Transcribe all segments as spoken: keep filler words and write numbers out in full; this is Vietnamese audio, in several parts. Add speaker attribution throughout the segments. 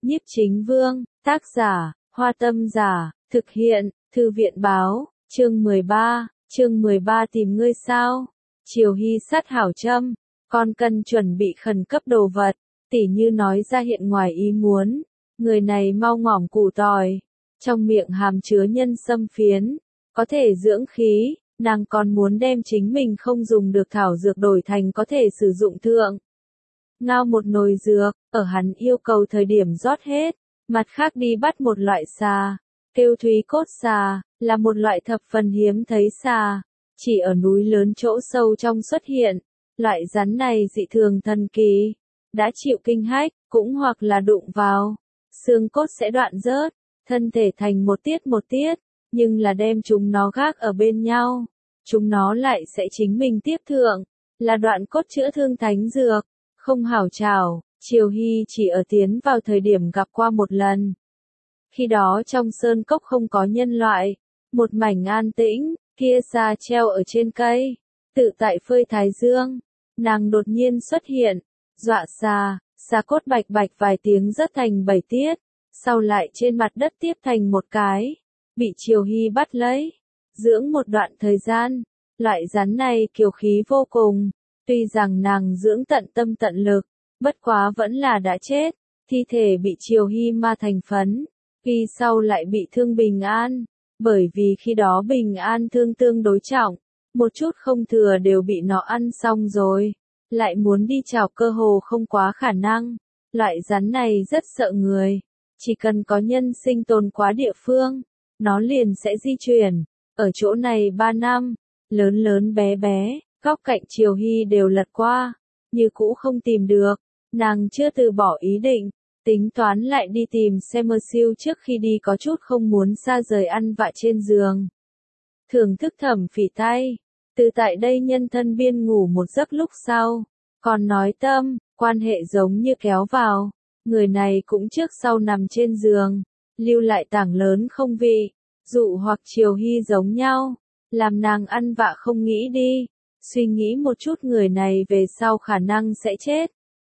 Speaker 1: Nhiếp Chính Vương, tác giả, Hoa Tâm Giả, thực hiện, Thư viện báo, chương mười ba, chương mười ba tìm ngươi sao? Triều Hy sát hảo châm, con cần chuẩn bị khẩn cấp đồ vật, tỉ như nói ra hiện ngoài ý muốn, người này mau ngỏm củ tỏi, trong miệng hàm chứa nhân sâm phiến, có thể dưỡng khí, nàng còn muốn đem chính mình không dùng được thảo dược đổi thành có thể sử dụng thượng. Ngao một nồi dược, ở hắn yêu cầu thời điểm rót hết, mặt khác đi bắt một loại xà, kêu thúy cốt xà, là một loại thập phần hiếm thấy xà, chỉ ở núi lớn chỗ sâu trong xuất hiện, loại rắn này dị thường thần kỳ, đã chịu kinh hách, cũng hoặc là đụng vào, xương cốt sẽ đoạn rớt, thân thể thành một tiết một tiết, nhưng là đem chúng nó gác ở bên nhau, chúng nó lại sẽ chính mình tiếp thượng, là đoạn cốt chữa thương thánh dược. Không hảo chào, Triều Hy chỉ ở tiến vào thời điểm gặp qua một lần. Khi đó trong sơn cốc không có nhân loại, một mảnh an tĩnh, kia xà treo ở trên cây, tự tại phơi thái dương, nàng đột nhiên xuất hiện, dọa xà, xà cốt bạch bạch vài tiếng rớt thành bảy tiết, sau lại trên mặt đất tiếp thành một cái, bị Triều Hy bắt lấy, dưỡng một đoạn thời gian, loại rắn này kiều khí vô cùng. Tuy rằng nàng dưỡng tận tâm tận lực, bất quá vẫn là đã chết, thi thể bị Triều Hy ma thành phấn, khi sau lại bị thương bình an, bởi vì khi đó bình an thương tương đối trọng, một chút không thừa đều bị nó ăn xong rồi, lại muốn đi chào cơ hồ không quá khả năng, loại rắn này rất sợ người, chỉ cần có nhân sinh tồn quá địa phương, nó liền sẽ di chuyển, ở chỗ này ba năm, lớn lớn bé bé. Góc cạnh Triều Hy đều lật qua, như cũ không tìm được, nàng chưa từ bỏ ý định, tính toán lại đi tìm xem mơ siêu trước khi đi có chút không muốn xa rời ăn vạ trên giường. Thưởng thức Thẩm Phỉ tay, từ tại đây nhân thân biên ngủ một giấc lúc sau, còn nói tâm, quan hệ giống như kéo vào, người này cũng trước sau nằm trên giường, lưu lại tảng lớn không vị, dụ hoặc Triều Hy giống nhau, làm nàng ăn vạ không nghĩ đi. Suy nghĩ một chút người này về sau khả năng sẽ chết.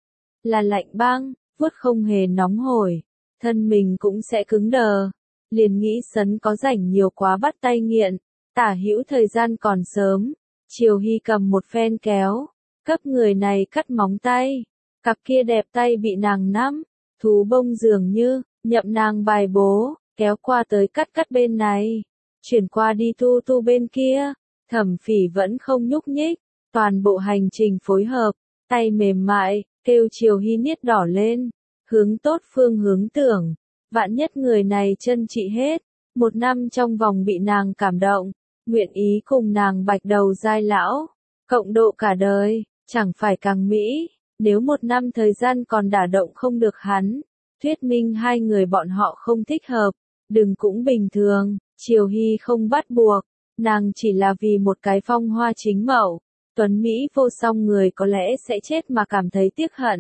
Speaker 1: Là lạnh băng, vuốt không hề nóng hổi, thân mình cũng sẽ cứng đờ. Liền nghĩ sấn có rảnh nhiều quá bắt tay nghiện, tả hữu thời gian còn sớm. Triều Hy cầm một phen kéo, cấp người này cắt móng tay. Cặp kia đẹp tay bị nàng nắm, thú bông dường như, nhậm nàng bài bố, kéo qua tới cắt cắt bên này. Chuyển qua đi tu tu bên kia. Thẩm Phỉ vẫn không nhúc nhích, toàn bộ hành trình phối hợp, tay mềm mại, kêu Triều Hy niết đỏ lên, hướng tốt phương hướng tưởng, vạn nhất người này chân trị hết, một năm trong vòng bị nàng cảm động, nguyện ý cùng nàng bạch đầu giai lão, cộng độ cả đời, chẳng phải càng mỹ, nếu một năm thời gian còn đả động không được hắn, thuyết minh hai người bọn họ không thích hợp, đừng cũng bình thường, Triều Hy không bắt buộc. Nàng chỉ là vì một cái phong hoa chính mẫu, tuấn Mỹ vô song người có lẽ sẽ chết mà cảm thấy tiếc hận.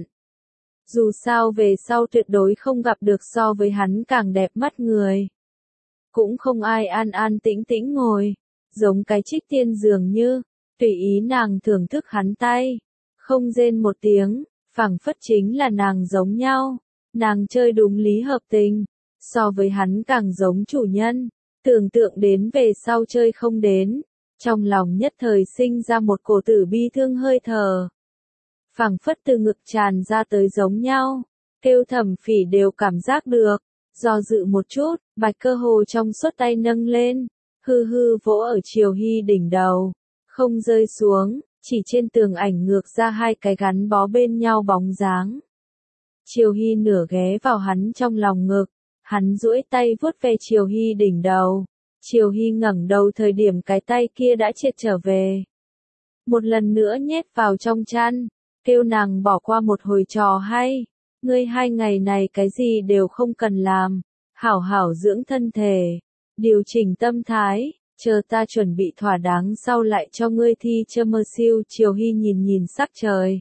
Speaker 1: Dù sao về sau tuyệt đối không gặp được so với hắn càng đẹp mắt người. Cũng không ai an an tĩnh tĩnh ngồi, giống cái trích tiên dường như, tùy ý nàng thưởng thức hắn tay, không rên một tiếng, phảng phất chính là nàng giống nhau, nàng chơi đúng lý hợp tình, so với hắn càng giống chủ nhân. Tưởng tượng đến về sau chơi không đến, trong lòng nhất thời sinh ra một cổ tử bi thương hơi thở. Phảng phất từ ngực tràn ra tới giống nhau, kêu Thẩm Phỉ đều cảm giác được, do dự một chút, bạch cơ hồ trong suốt tay nâng lên, hư hư vỗ ở Triều Hy đỉnh đầu, không rơi xuống, chỉ trên tường ảnh ngược ra hai cái gắn bó bên nhau bóng dáng. Triều Hy nửa ghé vào hắn trong lòng ngực. Hắn duỗi tay vuốt về Triều Hy đỉnh đầu. Triều Hy ngẩng đầu thời điểm cái tay kia đã triệt trở về. Một lần nữa nhét vào trong chăn, kêu nàng bỏ qua một hồi trò hay. Ngươi hai ngày này cái gì đều không cần làm, hảo hảo dưỡng thân thể, điều chỉnh tâm thái, chờ ta chuẩn bị thỏa đáng sau lại cho ngươi thi chơ mơ siêu. Triều Hy nhìn nhìn sắc trời.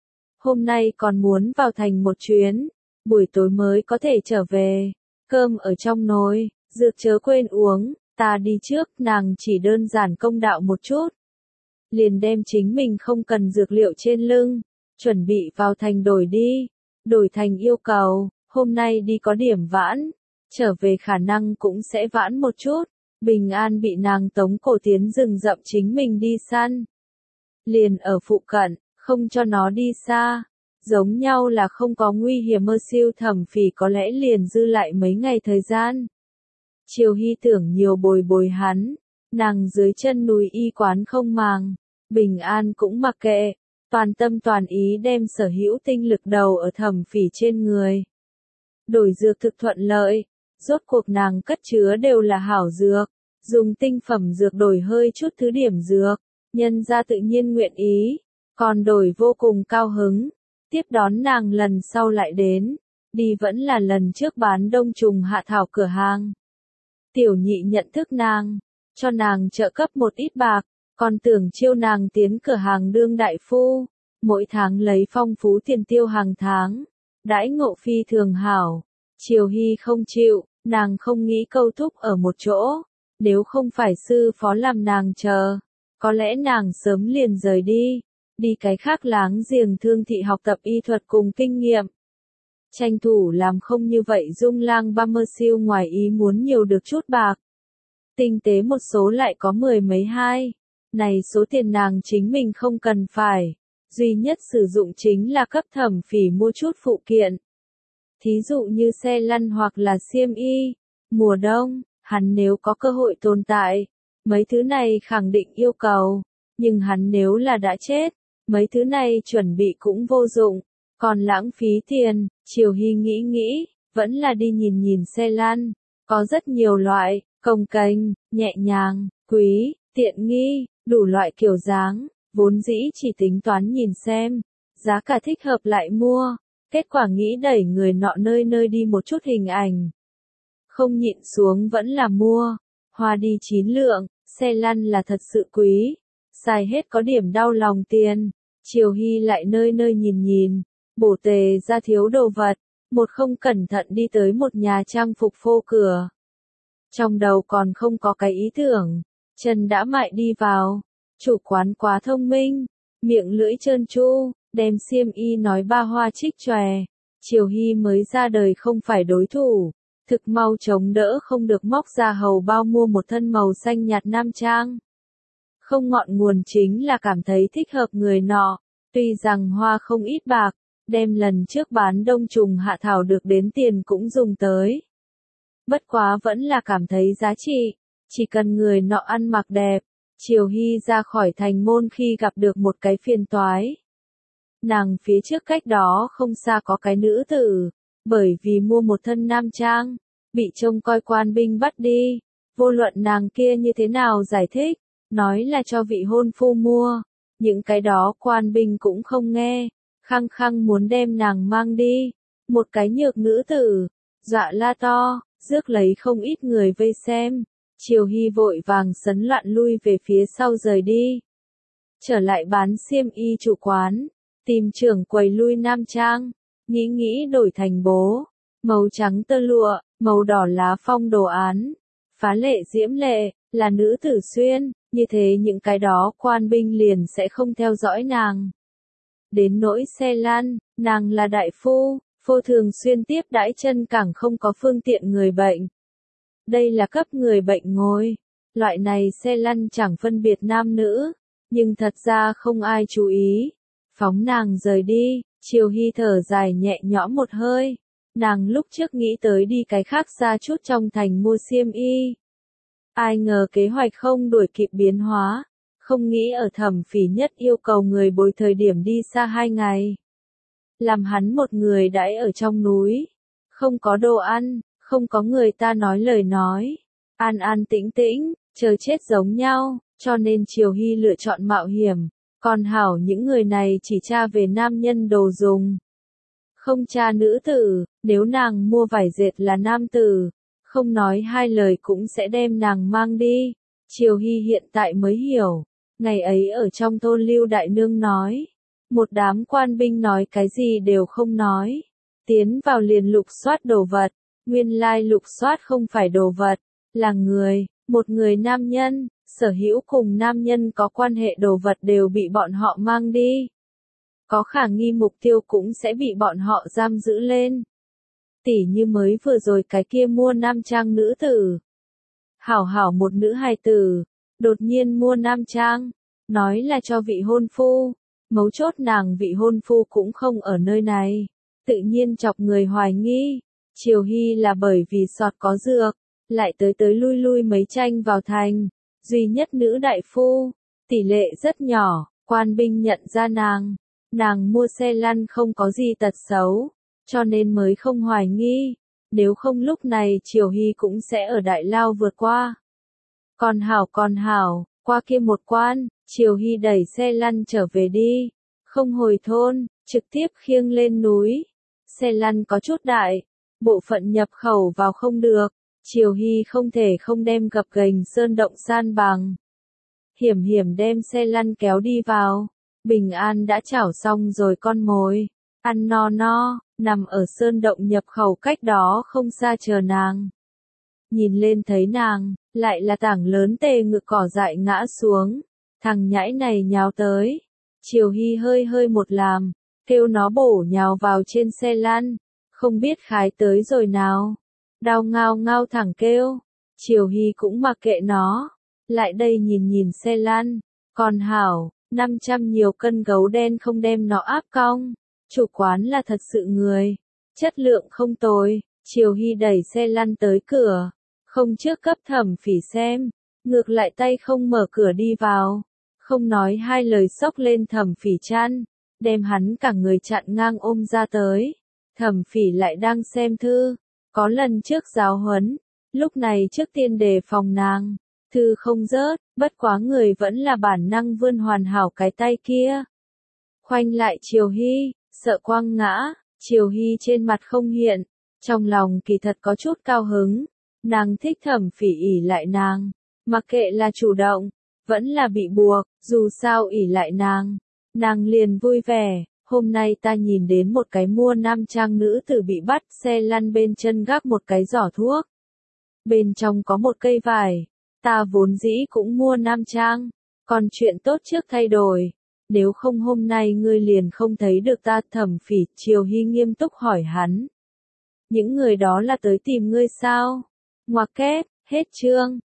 Speaker 1: Hôm nay còn muốn vào thành một chuyến, buổi tối mới có thể trở về. Cơm ở trong nồi, dược chớ quên uống, ta đi trước, nàng chỉ đơn giản công đạo một chút. Liền đem chính mình không cần dược liệu trên lưng, chuẩn bị vào thành đổi đi, đổi thành yêu cầu, hôm nay đi có điểm vãn, trở về khả năng cũng sẽ vãn một chút. Bình An bị nàng tống cổ tiến rừng rậm chính mình đi săn. Liền ở phụ cận, không cho nó đi xa. Giống nhau là không có nguy hiểm mơ siêu thẩm phỉ có lẽ liền dư lại mấy ngày thời gian. Triều Hy tưởng nhiều bồi bồi hắn, nàng dưới chân núi y quán không màng, Bình An cũng mặc kệ, toàn tâm toàn ý đem sở hữu tinh lực đầu ở thẩm phỉ trên người. Đổi dược thực thuận lợi, rốt cuộc nàng cất chứa đều là hảo dược, dùng tinh phẩm dược đổi hơi chút thứ điểm dược, nhân ra tự nhiên nguyện ý, còn đổi vô cùng cao hứng. Tiếp đón nàng lần sau lại đến, đi vẫn là lần trước bán đông trùng hạ thảo cửa hàng. Tiểu nhị nhận thức nàng, cho nàng trợ cấp một ít bạc, còn tưởng chiêu nàng tiến cửa hàng đương đại phu, mỗi tháng lấy phong phú tiền tiêu hàng tháng, đãi ngộ phi thường hảo. Triều Hy không chịu, nàng không nghĩ câu thúc ở một chỗ, nếu không phải sư phó làm nàng chờ, có lẽ nàng sớm liền rời đi. Đi cái khác láng giềng Thương thị học tập y thuật cùng kinh nghiệm. Tranh thủ làm không như vậy Dung Lang ba mơ siêu ngoài ý muốn nhiều được chút bạc. Tinh tế một số lại có mười mấy hai. Này số tiền nàng chính mình không cần phải. Duy nhất sử dụng chính là cấp thẩm phỉ mua chút phụ kiện. Thí dụ như xe lăn hoặc là xiêm y. Mùa đông, hắn nếu có cơ hội tồn tại. Mấy thứ này khẳng định yêu cầu. Nhưng hắn nếu là đã chết. Mấy thứ này chuẩn bị cũng vô dụng, còn lãng phí tiền. Triều Hy nghĩ nghĩ, vẫn là đi nhìn nhìn xe lăn, có rất nhiều loại, cồng kềnh, nhẹ nhàng, quý, tiện nghi, đủ loại kiểu dáng, vốn dĩ chỉ tính toán nhìn xem, giá cả thích hợp lại mua, kết quả nghĩ đẩy người nọ nơi nơi đi một chút hình ảnh. Không nhịn xuống vẫn là mua, hoa đi chín lượng, xe lăn là thật sự quý, xài hết có điểm đau lòng tiền. Triều Hy lại nơi nơi nhìn nhìn, bổ tề ra thiếu đồ vật, một không cẩn thận đi tới một nhà trang phục phô cửa. Trong đầu còn không có cái ý tưởng, chân đã mại đi vào, chủ quán quá thông minh, miệng lưỡi trơn tru, đem xiêm y nói ba hoa trích chòe. Triều Hy mới ra đời không phải đối thủ, thực mau chống đỡ không được móc ra hầu bao mua một thân màu xanh nhạt nam trang. Không ngọn nguồn chính là cảm thấy thích hợp người nọ, tuy rằng hoa không ít bạc, đem lần trước bán đông trùng hạ thảo được đến tiền cũng dùng tới. Bất quá vẫn là cảm thấy giá trị, chỉ cần người nọ ăn mặc đẹp. Triều Hy ra khỏi thành môn khi gặp được một cái phiền toái. Nàng phía trước cách đó không xa có cái nữ tử, bởi vì mua một thân nam trang, bị trông coi quan binh bắt đi. Vô luận nàng kia như thế nào giải thích, nói là cho vị hôn phu mua, những cái đó quan binh cũng không nghe, khăng khăng muốn đem nàng mang đi. Một cái nhược nữ tử, dọa la to, rước lấy không ít người vây xem. Triều Hy vội vàng sấn loạn lui về phía sau rời đi. Trở lại bán xiêm y chủ quán, tìm trưởng quầy lui nam trang, nghĩ nghĩ đổi thành bố, màu trắng tơ lụa, màu đỏ lá phong đồ án, phá lệ diễm lệ, là nữ tử xuyên, như thế những cái đó quan binh liền sẽ không theo dõi nàng. Đến nỗi xe lăn, nàng là đại phu, phu thường xuyên tiếp đãi chân càng không có phương tiện người bệnh. Đây là cấp người bệnh ngồi, loại này xe lăn chẳng phân biệt nam nữ, nhưng thật ra không ai chú ý. Phóng nàng rời đi, Triều Hy thở dài nhẹ nhõm một hơi. Nàng lúc trước nghĩ tới đi cái khác ra chút trong thành mua xiêm y. Ai ngờ kế hoạch không đuổi kịp biến hóa, không nghĩ ở thẩm phỉ nhất yêu cầu người bồi thời điểm đi xa hai ngày. Làm hắn một người đãi ở trong núi, không có đồ ăn, không có người ta nói lời nói, an an tĩnh tĩnh, chờ chết giống nhau, cho nên Triều Hy lựa chọn mạo hiểm, còn hảo những người này chỉ tra về nam nhân đồ dùng. Không tra nữ tử, nếu nàng mua vải dệt là nam tử, không nói hai lời cũng sẽ đem nàng mang đi. Triều Hy hiện tại mới hiểu, ngày ấy ở trong thôn Lưu Đại Nương nói, một đám quan binh nói cái gì đều không nói, tiến vào liền lục soát đồ vật, nguyên lai lục soát không phải đồ vật, là người, một người nam nhân, sở hữu cùng nam nhân có quan hệ đồ vật đều bị bọn họ mang đi. Có khả nghi mục tiêu cũng sẽ bị bọn họ giam giữ lên. Tỉ như mới vừa rồi cái kia mua nam trang nữ tử. Hảo hảo một nữ hài tử, đột nhiên mua nam trang, nói là cho vị hôn phu, mấu chốt nàng vị hôn phu cũng không ở nơi này, tự nhiên chọc người hoài nghi. Triều Hy là bởi vì sọt có dược, lại tới tới lui lui mấy tranh vào thành, duy nhất nữ đại phu, tỷ lệ rất nhỏ, quan binh nhận ra nàng, nàng mua xe lăn không có gì tật xấu, cho nên mới không hoài nghi, nếu không lúc này Triều Hy cũng sẽ ở đại lao vượt qua. Còn hảo còn hảo, qua kia một quan, Triều Hy đẩy xe lăn trở về đi, không hồi thôn, trực tiếp khiêng lên núi. Xe lăn có chút đại, bộ phận nhập khẩu vào không được, Triều Hy không thể không đem gập ghềnh sơn động san bằng. Hiểm hiểm đem xe lăn kéo đi vào, bình an đã chảo xong rồi con mồi, ăn no no, nằm ở sơn động nhập khẩu cách đó không xa chờ nàng. Nhìn lên thấy nàng, lại là tảng lớn tê ngực cỏ dại ngã xuống, thằng nhãi này nhào tới. Triều Hy hơi hơi một làm, kêu nó bổ nhào vào trên xe lăn, không biết khái tới rồi nào. Đau ngao ngao thẳng kêu, Triều Hy cũng mặc kệ nó, lại đây nhìn nhìn xe lăn, còn hảo, năm trăm nhiều cân gấu đen không đem nó áp cong, chủ quán là thật sự người, chất lượng không tồi. Triều Hy đẩy xe lăn tới cửa, không trước cấp Thẩm Phỉ xem, ngược lại tay không mở cửa đi vào, không nói hai lời xốc lên Thẩm Phỉ chăn, đem hắn cả người chặn ngang ôm ra tới. Thẩm Phỉ lại đang xem thư, có lần trước giáo huấn, lúc này trước tiên đề phòng nàng, thư không rớt, bất quá người vẫn là bản năng vươn hoàn hảo cái tay kia. Khoanh lại Triều Hy, sợ quăng ngã, Triều Hy trên mặt không hiện, trong lòng kỳ thật có chút cao hứng, nàng thích Thẩm Phỉ ỷ lại nàng, mặc kệ là chủ động, vẫn là bị buộc, dù sao ỷ lại nàng, nàng liền vui vẻ. Hôm nay ta nhìn đến một cái mua nam trang nữ tử bị bắt, xe lăn bên chân gác một cái giỏ thuốc. Bên trong có một cây vải, ta vốn dĩ cũng mua nam trang, còn chuyện tốt trước thay đổi, nếu không hôm nay ngươi liền không thấy được ta. Thẩm Phỉ. Triều Hy nghiêm túc hỏi hắn. Những người đó là tới tìm ngươi sao? Ngoặc kép, hết chương.